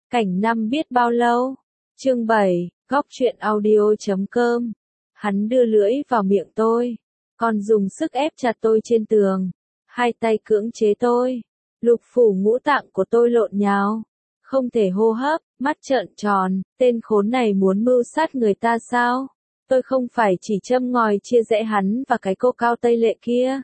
Cảnh năm biết bao lâu? Chương 7, góc truyện audio.com. Hắn đưa lưỡi vào miệng tôi, còn dùng sức ép chặt tôi trên tường, hai tay cưỡng chế tôi. Lục phủ ngũ tạng của tôi lộn nhào, không thể hô hấp, mắt trợn tròn, tên khốn này muốn mưu sát người ta sao? Tôi không phải chỉ châm ngòi chia rẽ hắn và cái cô cao Tây Lệ kia.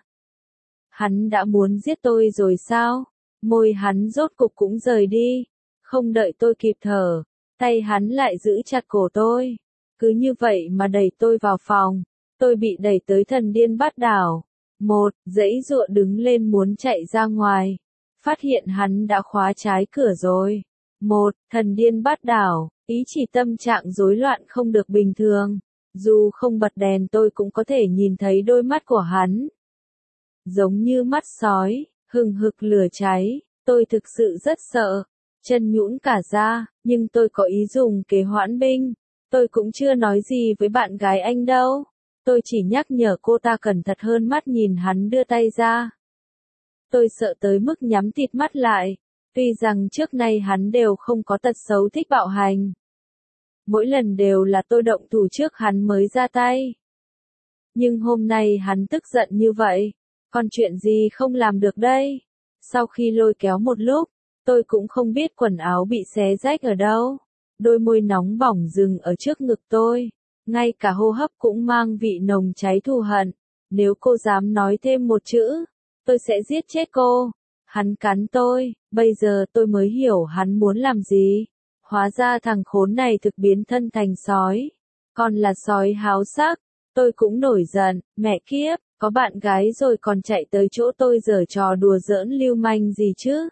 Hắn đã muốn giết tôi rồi sao? Môi hắn rốt cục cũng rời đi, không đợi tôi kịp thở, tay hắn lại giữ chặt cổ tôi. Cứ như vậy mà đẩy tôi vào phòng, tôi bị đẩy tới thần điên bát đảo. Giãy giụa đứng lên muốn chạy ra ngoài, phát hiện hắn đã khóa trái cửa rồi. Thần điên bát đảo, ý chỉ tâm trạng rối loạn không được bình thường. Dù không bật đèn tôi cũng có thể nhìn thấy đôi mắt của hắn. Giống như mắt sói, hừng hực lửa cháy, tôi thực sự rất sợ. Chân nhũn cả ra, nhưng tôi có ý dùng kế hoãn binh. Tôi cũng chưa nói gì với bạn gái anh đâu. Tôi chỉ nhắc nhở cô ta cẩn thận hơn mắt nhìn hắn đưa tay ra. Tôi sợ tới mức nhắm tịt mắt lại. Tuy rằng trước nay hắn đều không có tật xấu thích bạo hành. Mỗi lần đều là tôi động thủ trước hắn mới ra tay. Nhưng hôm nay hắn tức giận như vậy, còn chuyện gì không làm được đây? Sau khi lôi kéo một lúc, tôi cũng không biết quần áo bị xé rách ở đâu. Đôi môi nóng bỏng dừng ở trước ngực tôi, ngay cả hô hấp cũng mang vị nồng cháy thù hận. Nếu cô dám nói thêm một chữ, tôi sẽ giết chết cô. Hắn cắn tôi, bây giờ tôi mới hiểu hắn muốn làm gì. Hóa ra thằng khốn này thực biến thân thành sói, còn là sói háo sắc. Tôi cũng nổi giận, mẹ kiếp, có bạn gái rồi còn chạy tới chỗ tôi giở trò đùa giỡn lưu manh gì chứ.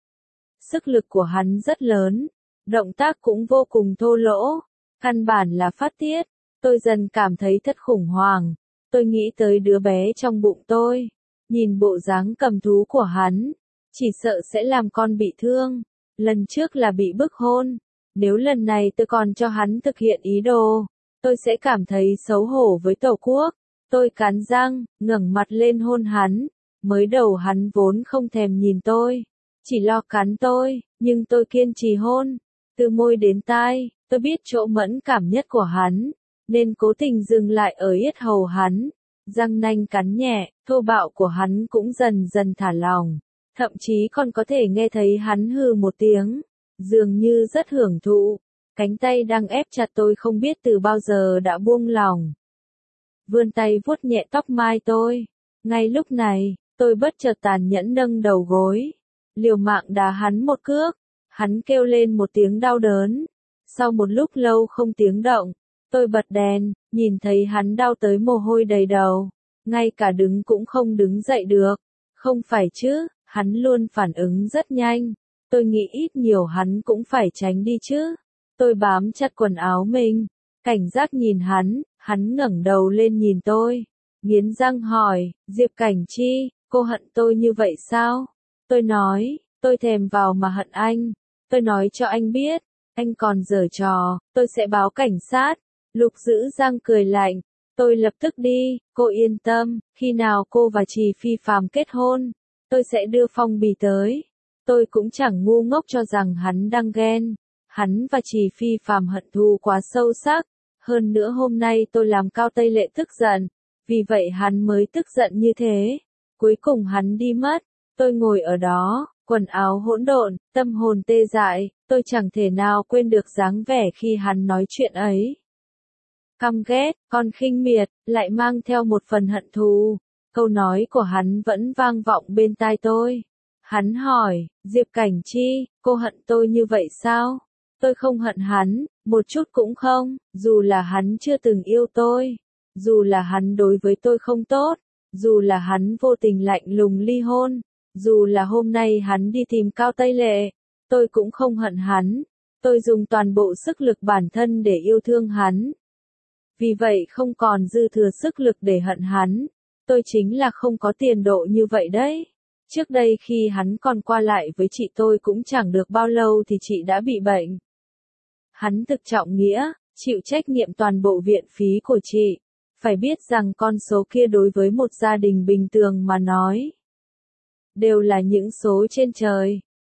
Sức lực của hắn rất lớn, động tác cũng vô cùng thô lỗ, căn bản là phát tiết. Tôi dần cảm thấy thật khủng hoảng. Tôi nghĩ tới đứa bé trong bụng tôi, nhìn bộ dáng cầm thú của hắn, chỉ sợ sẽ làm con bị thương. Lần trước là bị bức hôn, nếu lần này tôi còn cho hắn thực hiện ý đồ, tôi sẽ cảm thấy xấu hổ với Tổ quốc. Tôi cắn răng, ngẩng mặt lên hôn hắn. Mới đầu hắn vốn không thèm nhìn tôi, chỉ lo cắn tôi, nhưng tôi kiên trì hôn. Từ môi đến tai, tôi biết chỗ mẫn cảm nhất của hắn, nên cố tình dừng lại ở yết hầu hắn. Răng nanh cắn nhẹ, thô bạo của hắn cũng dần dần thả lỏng. Thậm chí còn có thể nghe thấy hắn hừ một tiếng, dường như rất hưởng thụ. Cánh tay đang ép chặt tôi không biết từ bao giờ đã buông lỏng. Vươn tay vuốt nhẹ tóc mai tôi. Ngay lúc này, tôi bất chợt tàn nhẫn nâng đầu gối, liều mạng đá hắn một cước. Hắn kêu lên một tiếng đau đớn. Sau một lúc lâu không tiếng động, tôi bật đèn, nhìn thấy hắn đau tới mồ hôi đầy đầu, ngay cả đứng cũng không đứng dậy được. Không phải chứ, hắn luôn phản ứng rất nhanh. Tôi nghĩ ít nhiều hắn cũng phải tránh đi chứ. Tôi bám chặt quần áo mình, cảnh giác nhìn hắn ngẩng đầu lên nhìn tôi, nghiến răng hỏi, Diệp Cảnh Chi, cô hận tôi như vậy sao? Tôi nói, tôi thèm vào mà hận anh. Tôi nói cho anh biết, anh còn giở trò, tôi sẽ báo cảnh sát. Lục giữ răng cười lạnh, tôi lập tức đi, cô yên tâm, khi nào cô và Trì Phi Phàm kết hôn, tôi sẽ đưa phong bì tới. Tôi cũng chẳng ngu ngốc cho rằng hắn đang ghen. Hắn và Trì Phi Phàm hận thù quá sâu sắc. Hơn nữa hôm nay tôi làm Cao Tây Lệ tức giận, vì vậy hắn mới tức giận như thế. Cuối cùng hắn đi mất, tôi ngồi ở đó, quần áo hỗn độn, tâm hồn tê dại, tôi chẳng thể nào quên được dáng vẻ khi hắn nói chuyện ấy. Căm ghét, còn khinh miệt, lại mang theo một phần hận thù. Câu nói của hắn vẫn vang vọng bên tai tôi. Hắn hỏi, Diệp Cảnh Chi, cô hận tôi như vậy sao? Tôi không hận hắn, một chút cũng không, dù là hắn chưa từng yêu tôi, dù là hắn đối với tôi không tốt, dù là hắn vô tình lạnh lùng ly hôn, dù là hôm nay hắn đi tìm Cao Tây Lệ, tôi cũng không hận hắn. Tôi dùng toàn bộ sức lực bản thân để yêu thương hắn. Vì vậy không còn dư thừa sức lực để hận hắn. Tôi chính là không có tiền độ như vậy đấy. Trước đây khi hắn còn qua lại với chị tôi cũng chẳng được bao lâu thì chị đã bị bệnh. Hắn thực trọng nghĩa, chịu trách nhiệm toàn bộ viện phí của chị. Phải biết rằng con số kia đối với một gia đình bình thường mà nói, đều là những số trên trời.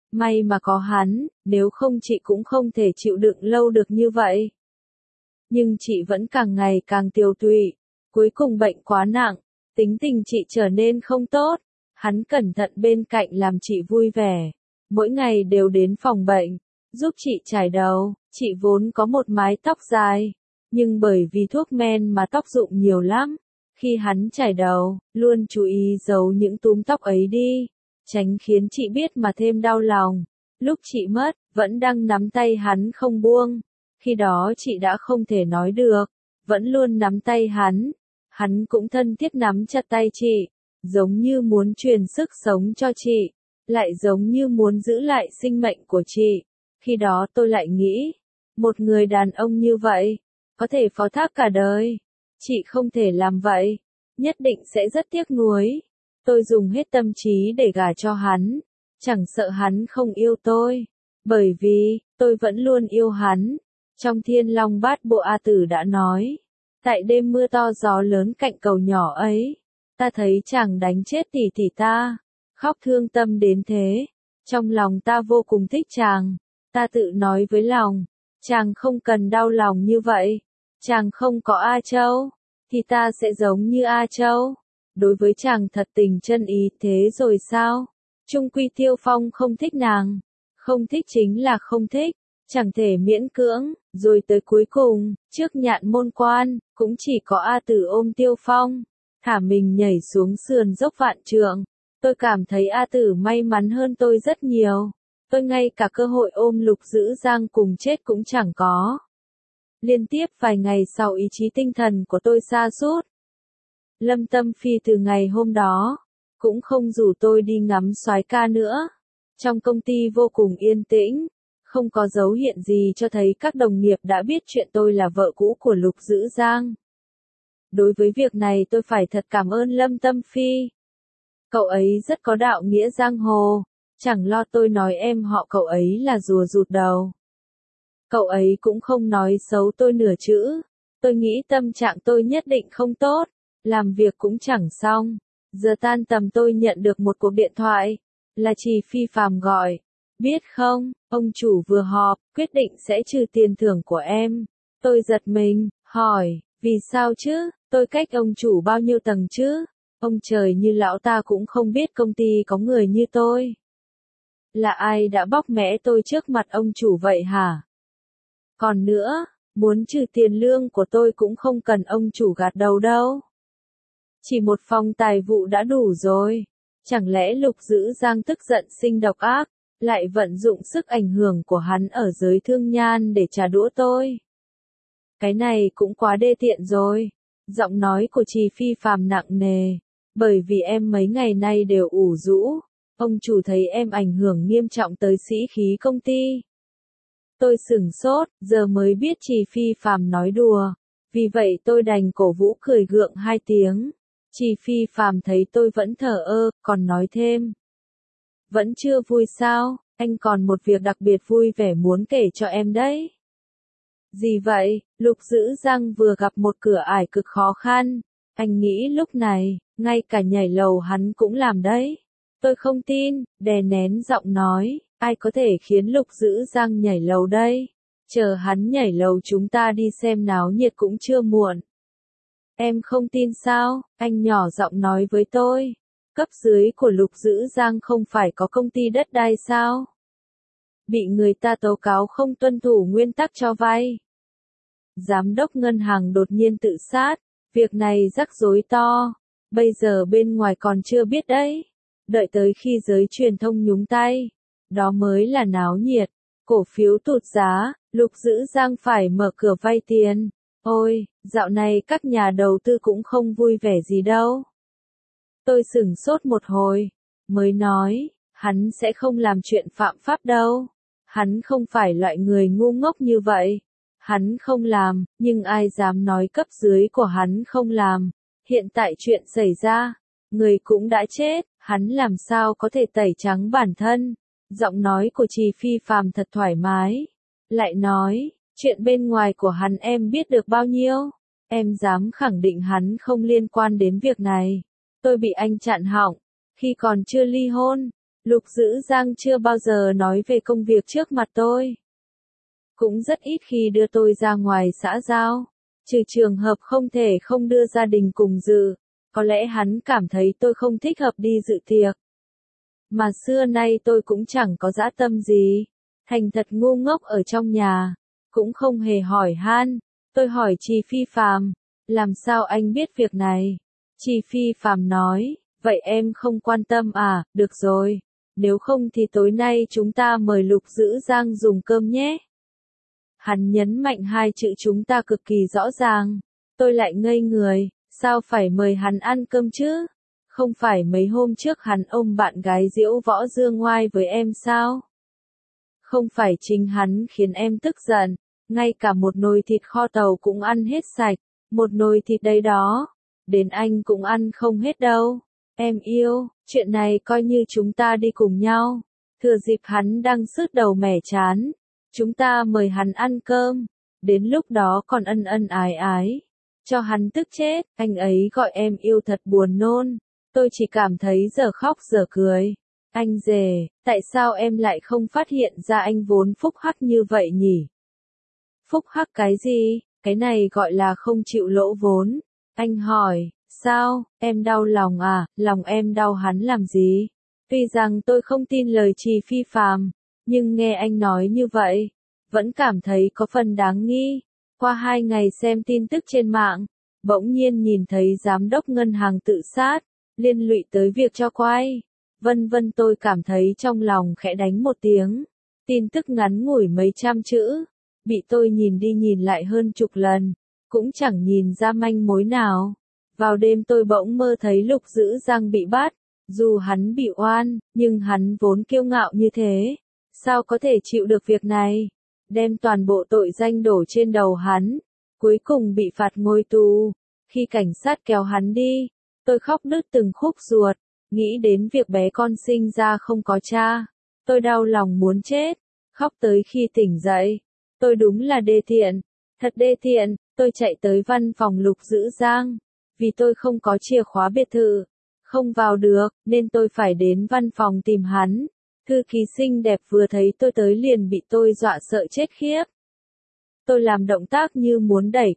May mà có hắn, nếu không chị cũng không thể chịu đựng lâu được như vậy. Nhưng chị vẫn càng ngày càng tiều tụy, cuối cùng bệnh quá nặng, tính tình chị trở nên không tốt. Hắn cẩn thận bên cạnh làm chị vui vẻ, mỗi ngày đều đến phòng bệnh, giúp chị chải đầu. Chị vốn có một mái tóc dài, nhưng bởi vì thuốc men mà tóc rụng nhiều lắm. Khi hắn chải đầu, luôn chú ý giấu những túm tóc ấy đi, tránh khiến chị biết mà thêm đau lòng. Lúc chị mất, vẫn đang nắm tay hắn không buông. Khi đó chị đã không thể nói được, vẫn luôn nắm tay hắn. Hắn cũng thân thiết nắm chặt tay chị, giống như muốn truyền sức sống cho chị, lại giống như muốn giữ lại sinh mệnh của chị. Khi đó tôi lại nghĩ, một người đàn ông như vậy, có thể phó thác cả đời. Chị không thể làm vậy, nhất định sẽ rất tiếc nuối. Tôi dùng hết tâm trí để gả cho hắn, chẳng sợ hắn không yêu tôi, bởi vì, tôi vẫn luôn yêu hắn. Trong Thiên Long Bát Bộ A Tử đã nói, tại đêm mưa to gió lớn cạnh cầu nhỏ ấy, ta thấy chàng đánh chết tỷ tỷ ta, khóc thương tâm đến thế. Trong lòng ta vô cùng thích chàng, ta tự nói với lòng, chàng không cần đau lòng như vậy, chàng không có A Châu, thì ta sẽ giống như A Châu. Đối với chàng thật tình chân ý thế rồi sao? Chung quy Tiêu Phong không thích nàng, không thích chính là không thích, chẳng thể miễn cưỡng. Rồi tới cuối cùng, trước nhạn môn quan, cũng chỉ có A Tử ôm Tiêu Phong, thả mình nhảy xuống sườn dốc vạn trượng. Tôi cảm thấy A Tử may mắn hơn tôi rất nhiều. Tôi ngay cả cơ hội ôm Lục Dữ Giang cùng chết cũng chẳng có. Liên tiếp vài ngày sau ý chí tinh thần của tôi sa sút. Lâm Tâm Phi từ ngày hôm đó, cũng không rủ tôi đi ngắm soái ca nữa. Trong công ty vô cùng yên tĩnh, không có dấu hiện gì cho thấy các đồng nghiệp đã biết chuyện tôi là vợ cũ của Lục Dữ Giang. Đối với việc này tôi phải thật cảm ơn Lâm Tâm Phi. Cậu ấy rất có đạo nghĩa giang hồ, chẳng lo tôi nói em họ cậu ấy là rùa rụt đầu. Cậu ấy cũng không nói xấu tôi nửa chữ. Tôi nghĩ tâm trạng tôi nhất định không tốt, làm việc cũng chẳng xong. Giờ tan tầm tôi nhận được một cuộc điện thoại, là chị Phi Phàm gọi. Biết không, ông chủ vừa họp, quyết định sẽ trừ tiền thưởng của em. Tôi giật mình, hỏi, vì sao chứ, tôi cách ông chủ bao nhiêu tầng chứ? Ông trời như lão ta cũng không biết công ty có người như tôi. Là ai đã bóc mẽ tôi trước mặt ông chủ vậy hả? Còn nữa, muốn trừ tiền lương của tôi cũng không cần ông chủ gạt đầu đâu. Chỉ một phòng tài vụ đã đủ rồi. Chẳng lẽ Lục Dữ Giang tức giận sinh độc ác, lại vận dụng sức ảnh hưởng của hắn ở giới thương nhan để trả đũa tôi? Cái này cũng quá đê tiện rồi. Giọng nói của chị Phi Phàm nặng nề. Bởi vì em mấy ngày nay đều ủ rũ, ông chủ thấy em ảnh hưởng nghiêm trọng tới sĩ khí công ty. Tôi sửng sốt, giờ mới biết chị Phi Phàm nói đùa. Vì vậy tôi đành cổ vũ cười gượng 2 tiếng. Chị Phi Phàm thấy tôi vẫn thờ ơ, còn nói thêm. Vẫn chưa vui sao, anh còn một việc đặc biệt vui vẻ muốn kể cho em đấy. Gì vậy? Lục Dữ Giang vừa gặp một cửa ải cực khó khăn. Anh nghĩ lúc này, ngay cả nhảy lầu hắn cũng làm đấy. Tôi không tin, đè nén giọng nói, ai có thể khiến Lục Dữ Giang nhảy lầu đây? Chờ hắn nhảy lầu chúng ta đi xem náo nhiệt cũng chưa muộn. Em không tin sao? Anh nhỏ giọng nói với tôi. Cấp dưới của Lục Dữ Giang không phải có công ty đất đai sao? Bị người ta tố cáo không tuân thủ nguyên tắc cho vay. Giám đốc ngân hàng đột nhiên tự sát. Việc này rắc rối to. Bây giờ bên ngoài còn chưa biết đấy. Đợi tới khi giới truyền thông nhúng tay, đó mới là náo nhiệt. Cổ phiếu tụt giá, Lục Dữ Giang phải mở cửa vay tiền. Ôi, dạo này các nhà đầu tư cũng không vui vẻ gì đâu. Tôi sửng sốt một hồi, mới nói, hắn sẽ không làm chuyện phạm pháp đâu. Hắn không phải loại người ngu ngốc như vậy. Hắn không làm, nhưng ai dám nói cấp dưới của hắn không làm. Hiện tại chuyện xảy ra, người cũng đã chết, hắn làm sao có thể tẩy trắng bản thân. Giọng nói của chị Phi Phàm thật thoải mái. Lại nói, chuyện bên ngoài của hắn em biết được bao nhiêu? Em dám khẳng định hắn không liên quan đến việc này. Tôi bị anh chặn họng, khi còn chưa ly hôn, Lục Dữ Giang chưa bao giờ nói về công việc trước mặt tôi. Cũng rất ít khi đưa tôi ra ngoài xã giao. Trừ trường hợp không thể không đưa gia đình cùng dự. Có lẽ hắn cảm thấy tôi không thích hợp đi dự tiệc. Mà xưa nay tôi cũng chẳng có dã tâm gì. Thành thật ngu ngốc ở trong nhà. Cũng không hề hỏi han. Tôi hỏi Trì Phi Phàm, làm sao anh biết việc này? Trì Phi Phàm nói, vậy em không quan tâm à, được rồi. Nếu không thì tối nay chúng ta mời Lục Dữ Giang dùng cơm nhé. Hắn nhấn mạnh hai chữ chúng ta cực kỳ rõ ràng. Tôi lại ngây người, sao phải mời hắn ăn cơm chứ? Không phải mấy hôm trước hắn ôm bạn gái diễu võ dương ngoai với em sao? Không phải chính hắn khiến em tức giận, ngay cả một nồi thịt kho tàu cũng ăn hết sạch, một nồi thịt đấy đó, đến anh cũng ăn không hết đâu. Em yêu, chuyện này coi như chúng ta đi cùng nhau. Thừa dịp hắn đang sứt đầu mẻ chán, chúng ta mời hắn ăn cơm, đến lúc đó còn ân ân ái ái. Cho hắn tức chết, anh ấy gọi em yêu thật buồn nôn. Tôi chỉ cảm thấy giờ khóc giờ cười. Anh rể, tại sao em lại không phát hiện ra anh vốn phúc hắc như vậy nhỉ? Phúc hắc cái gì? Cái này gọi là không chịu lỗ vốn. Anh hỏi, sao, em đau lòng à, lòng em đau hắn làm gì? Tuy rằng tôi không tin lời Trì Phi Phàm, nhưng nghe anh nói như vậy, vẫn cảm thấy có phần đáng nghi. Qua 2 ngày xem tin tức trên mạng, bỗng nhiên nhìn thấy giám đốc ngân hàng tự sát, liên lụy tới việc cho quay. Vân vân, tôi cảm thấy trong lòng khẽ đánh một tiếng. Tin tức ngắn ngủi mấy trăm chữ, bị tôi nhìn đi nhìn lại hơn chục lần, cũng chẳng nhìn ra manh mối nào. Vào đêm tôi bỗng mơ thấy Lục Dữ Giang bị bắt, dù hắn bị oan, nhưng hắn vốn kiêu ngạo như thế, sao có thể chịu được việc này, đem toàn bộ tội danh đổ trên đầu hắn, cuối cùng bị phạt ngồi tù. Khi cảnh sát kéo hắn đi, tôi khóc nức từng khúc ruột, nghĩ đến việc bé con sinh ra không có cha, tôi đau lòng muốn chết, khóc tới khi tỉnh dậy. Tôi đúng là đê tiện, thật đê tiện. Tôi chạy tới văn phòng Lục Dữ Giang, vì tôi không có chìa khóa biệt thự, không vào được, nên tôi phải đến văn phòng tìm hắn. Thư ký xinh đẹp vừa thấy tôi tới liền bị tôi dọa sợ chết khiếp. Tôi làm động tác như muốn đẩy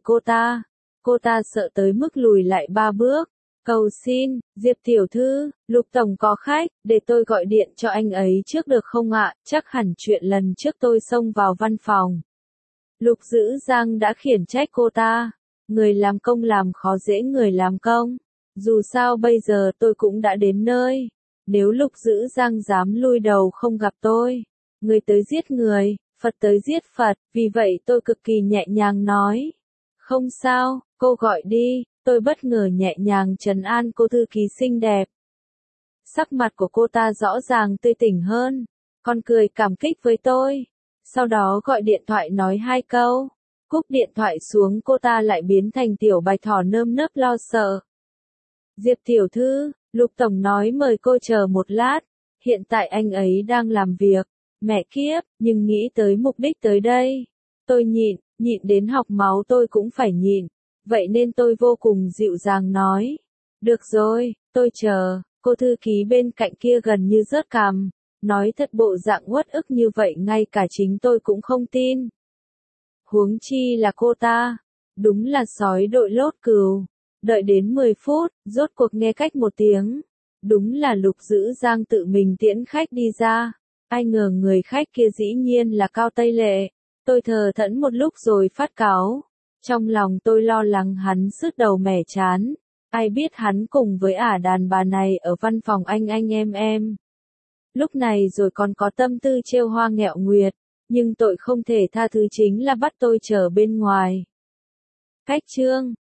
cô ta sợ tới mức lùi lại 3 bước. Cầu xin, Diệp tiểu thư, Lục tổng có khách, để tôi gọi điện cho anh ấy trước được không ạ? Chắc hẳn chuyện lần trước tôi xông vào văn phòng. Lục Dữ Giang đã khiển trách cô ta. Người làm công làm khó dễ người làm công. Dù sao bây giờ tôi cũng đã đến nơi. Nếu Lục Dữ Giang dám lui đầu không gặp tôi, người tới giết người, Phật tới giết Phật, vì vậy tôi cực kỳ nhẹ nhàng nói. Không sao, cô gọi đi. Tôi bất ngờ nhẹ nhàng trấn an cô thư ký xinh đẹp. Sắc mặt của cô ta rõ ràng tươi tỉnh hơn, còn cười cảm kích với tôi. Sau đó gọi điện thoại nói 2 câu. Cúp điện thoại xuống cô ta lại biến thành tiểu bạch thỏ nơm nớp lo sợ. Diệp tiểu thư, Lục tổng nói mời cô chờ một lát. Hiện tại anh ấy đang làm việc. Mẹ kiếp, nhưng nghĩ tới mục đích tới đây. Tôi nhịn đến học máu tôi cũng phải nhịn. Vậy nên tôi vô cùng dịu dàng nói. Được rồi, tôi chờ. Cô thư ký bên cạnh kia gần như rớt cằm. Nói thật bộ dạng uất ức như vậy ngay cả chính tôi cũng không tin. Huống chi là cô ta. Đúng là sói đội lốt cừu. Đợi đến 10 phút, rốt cuộc nghe cách một tiếng. Đúng là Lục Dữ Giang tự mình tiễn khách đi ra. Ai ngờ người khách kia dĩ nhiên là Cao Tây Lệ. Tôi thờ thẫn một lúc rồi phát cáu. Trong lòng tôi lo lắng hắn sứt đầu mẻ chán. Ai biết hắn cùng với ả đàn bà này ở văn phòng anh em. Lúc này rồi còn có tâm tư trêu hoa nghẹo nguyệt. Nhưng tội không thể tha thứ chính là bắt tôi chờ bên ngoài. Cách chương